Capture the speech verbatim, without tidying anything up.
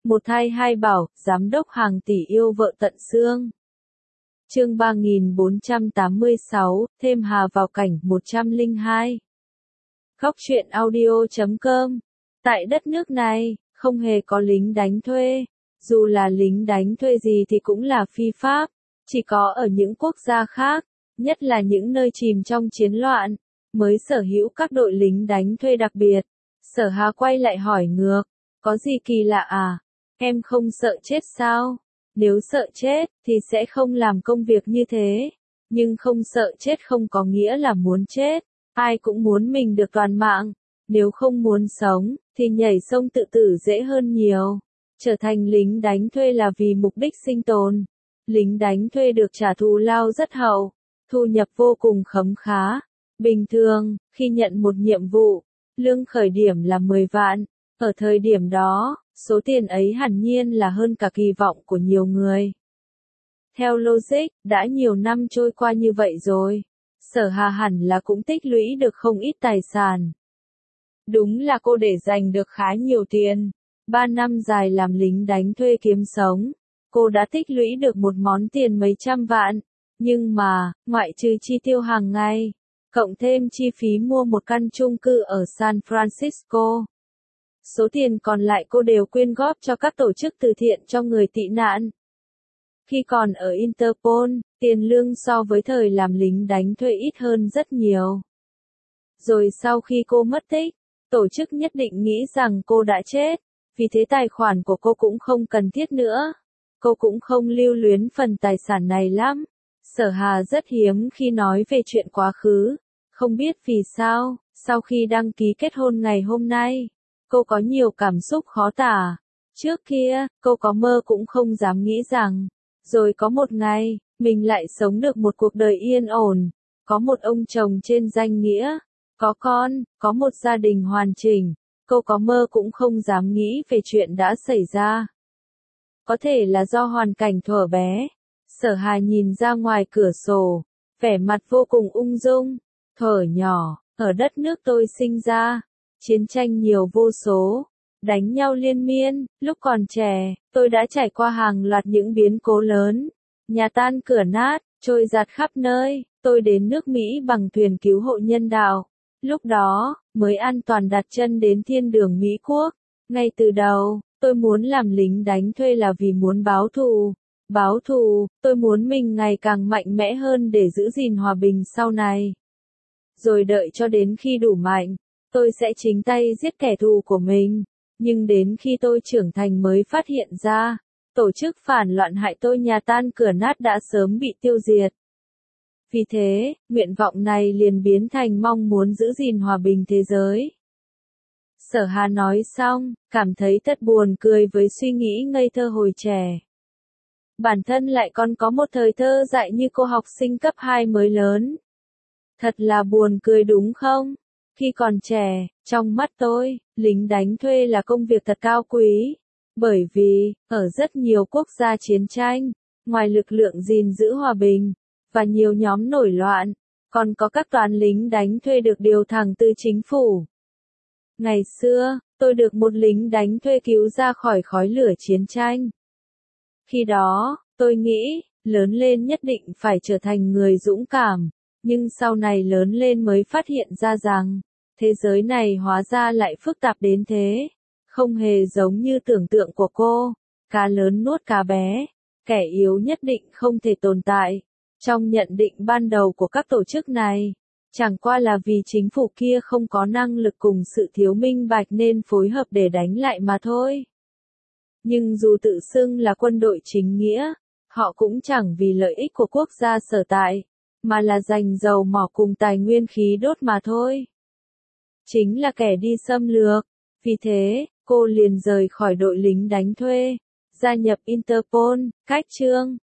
Một thai hai bảo, giám đốc hàng tỷ yêu vợ tận xương. Chương ba nghìn bốn trăm tám mươi sáu, thêm Hà vào cảnh một trăm lẻ hai. Góc truyện audio chấm com. Tại đất nước này, không hề có lính đánh thuê. Dù là lính đánh thuê gì thì cũng là phi pháp. Chỉ có ở những quốc gia khác, nhất là những nơi chìm trong chiến loạn, mới sở hữu các đội lính đánh thuê đặc biệt. Sở Hà quay lại hỏi ngược, có gì kỳ lạ à? Em không sợ chết sao? Nếu sợ chết, thì sẽ không làm công việc như thế. Nhưng không sợ chết không có nghĩa là muốn chết. Ai cũng muốn mình được toàn mạng. Nếu không muốn sống, thì nhảy sông tự tử dễ hơn nhiều. Trở thành lính đánh thuê là vì mục đích sinh tồn. Lính đánh thuê được trả thù lao rất hậu. Thu nhập vô cùng khấm khá. Bình thường, khi nhận một nhiệm vụ, lương khởi điểm là mười vạn. Ở thời điểm đó, số tiền ấy hẳn nhiên là hơn cả kỳ vọng của nhiều người. Theo logic, đã nhiều năm trôi qua như vậy rồi. Sở Hà hẳn là cũng tích lũy được không ít tài sản. Đúng là cô để dành được khá nhiều tiền. Ba năm dài làm lính đánh thuê kiếm sống. Cô đã tích lũy được một món tiền mấy trăm vạn. Nhưng mà, ngoại trừ chi tiêu hàng ngày, cộng thêm chi phí mua một căn chung cư ở San Francisco, số tiền còn lại cô đều quyên góp cho các tổ chức từ thiện cho người tị nạn. Khi còn ở Interpol, tiền lương so với thời làm lính đánh thuê ít hơn rất nhiều. Rồi sau khi cô mất tích, tổ chức nhất định nghĩ rằng cô đã chết, vì thế tài khoản của cô cũng không cần thiết nữa. Cô cũng không lưu luyến phần tài sản này lắm. Sở Hà rất hiếm khi nói về chuyện quá khứ. Không biết vì sao, sau khi đăng ký kết hôn ngày hôm nay, cô có nhiều cảm xúc khó tả. Trước kia, cô có mơ cũng không dám nghĩ rằng, rồi có một ngày, mình lại sống được một cuộc đời yên ổn, có một ông chồng trên danh nghĩa, có con, có một gia đình hoàn chỉnh. Cô có mơ cũng không dám nghĩ về chuyện đã xảy ra. Có thể là do hoàn cảnh thuở bé. Sở Hà nhìn ra ngoài cửa sổ, vẻ mặt vô cùng ung dung. Thuở nhỏ, ở đất nước tôi sinh ra, chiến tranh nhiều vô số, đánh nhau liên miên. Lúc còn trẻ, tôi đã trải qua hàng loạt những biến cố lớn. Nhà tan cửa nát, trôi giạt khắp nơi. Tôi đến nước Mỹ bằng thuyền cứu hộ nhân đạo. Lúc đó, mới an toàn đặt chân đến thiên đường Mỹ Quốc. Ngay từ đầu, tôi muốn làm lính đánh thuê là vì muốn báo thù. Báo thù, tôi muốn mình ngày càng mạnh mẽ hơn để giữ gìn hòa bình sau này. Rồi đợi cho đến khi đủ mạnh, tôi sẽ chính tay giết kẻ thù của mình. Nhưng đến khi tôi trưởng thành mới phát hiện ra, tổ chức phản loạn hại tôi nhà tan cửa nát đã sớm bị tiêu diệt. Vì thế, nguyện vọng này liền biến thành mong muốn giữ gìn hòa bình thế giới. Sở Hà nói xong, cảm thấy thật buồn cười với suy nghĩ ngây thơ hồi trẻ. Bản thân lại còn có một thời thơ dại như cô học sinh cấp hai mới lớn. Thật là buồn cười đúng không? Khi còn trẻ, trong mắt tôi, lính đánh thuê là công việc thật cao quý. Bởi vì, ở rất nhiều quốc gia chiến tranh, ngoài lực lượng gìn giữ hòa bình, và nhiều nhóm nổi loạn, còn có các toán lính đánh thuê được điều thẳng từ chính phủ. Ngày xưa, tôi được một lính đánh thuê cứu ra khỏi khói lửa chiến tranh. Khi đó, tôi nghĩ, lớn lên nhất định phải trở thành người dũng cảm, nhưng sau này lớn lên mới phát hiện ra rằng, thế giới này hóa ra lại phức tạp đến thế, không hề giống như tưởng tượng của cô, cá lớn nuốt cá bé, kẻ yếu nhất định không thể tồn tại. Trong nhận định ban đầu của các tổ chức này, chẳng qua là vì chính phủ kia không có năng lực cùng sự thiếu minh bạch nên phối hợp để đánh lại mà thôi. Nhưng dù tự xưng là quân đội chính nghĩa, họ cũng chẳng vì lợi ích của quốc gia sở tại, mà là giành dầu mỏ cùng tài nguyên khí đốt mà thôi. Chính là kẻ đi xâm lược. Vì thế, cô liền rời khỏi đội lính đánh thuê, gia nhập Interpol, cách chương.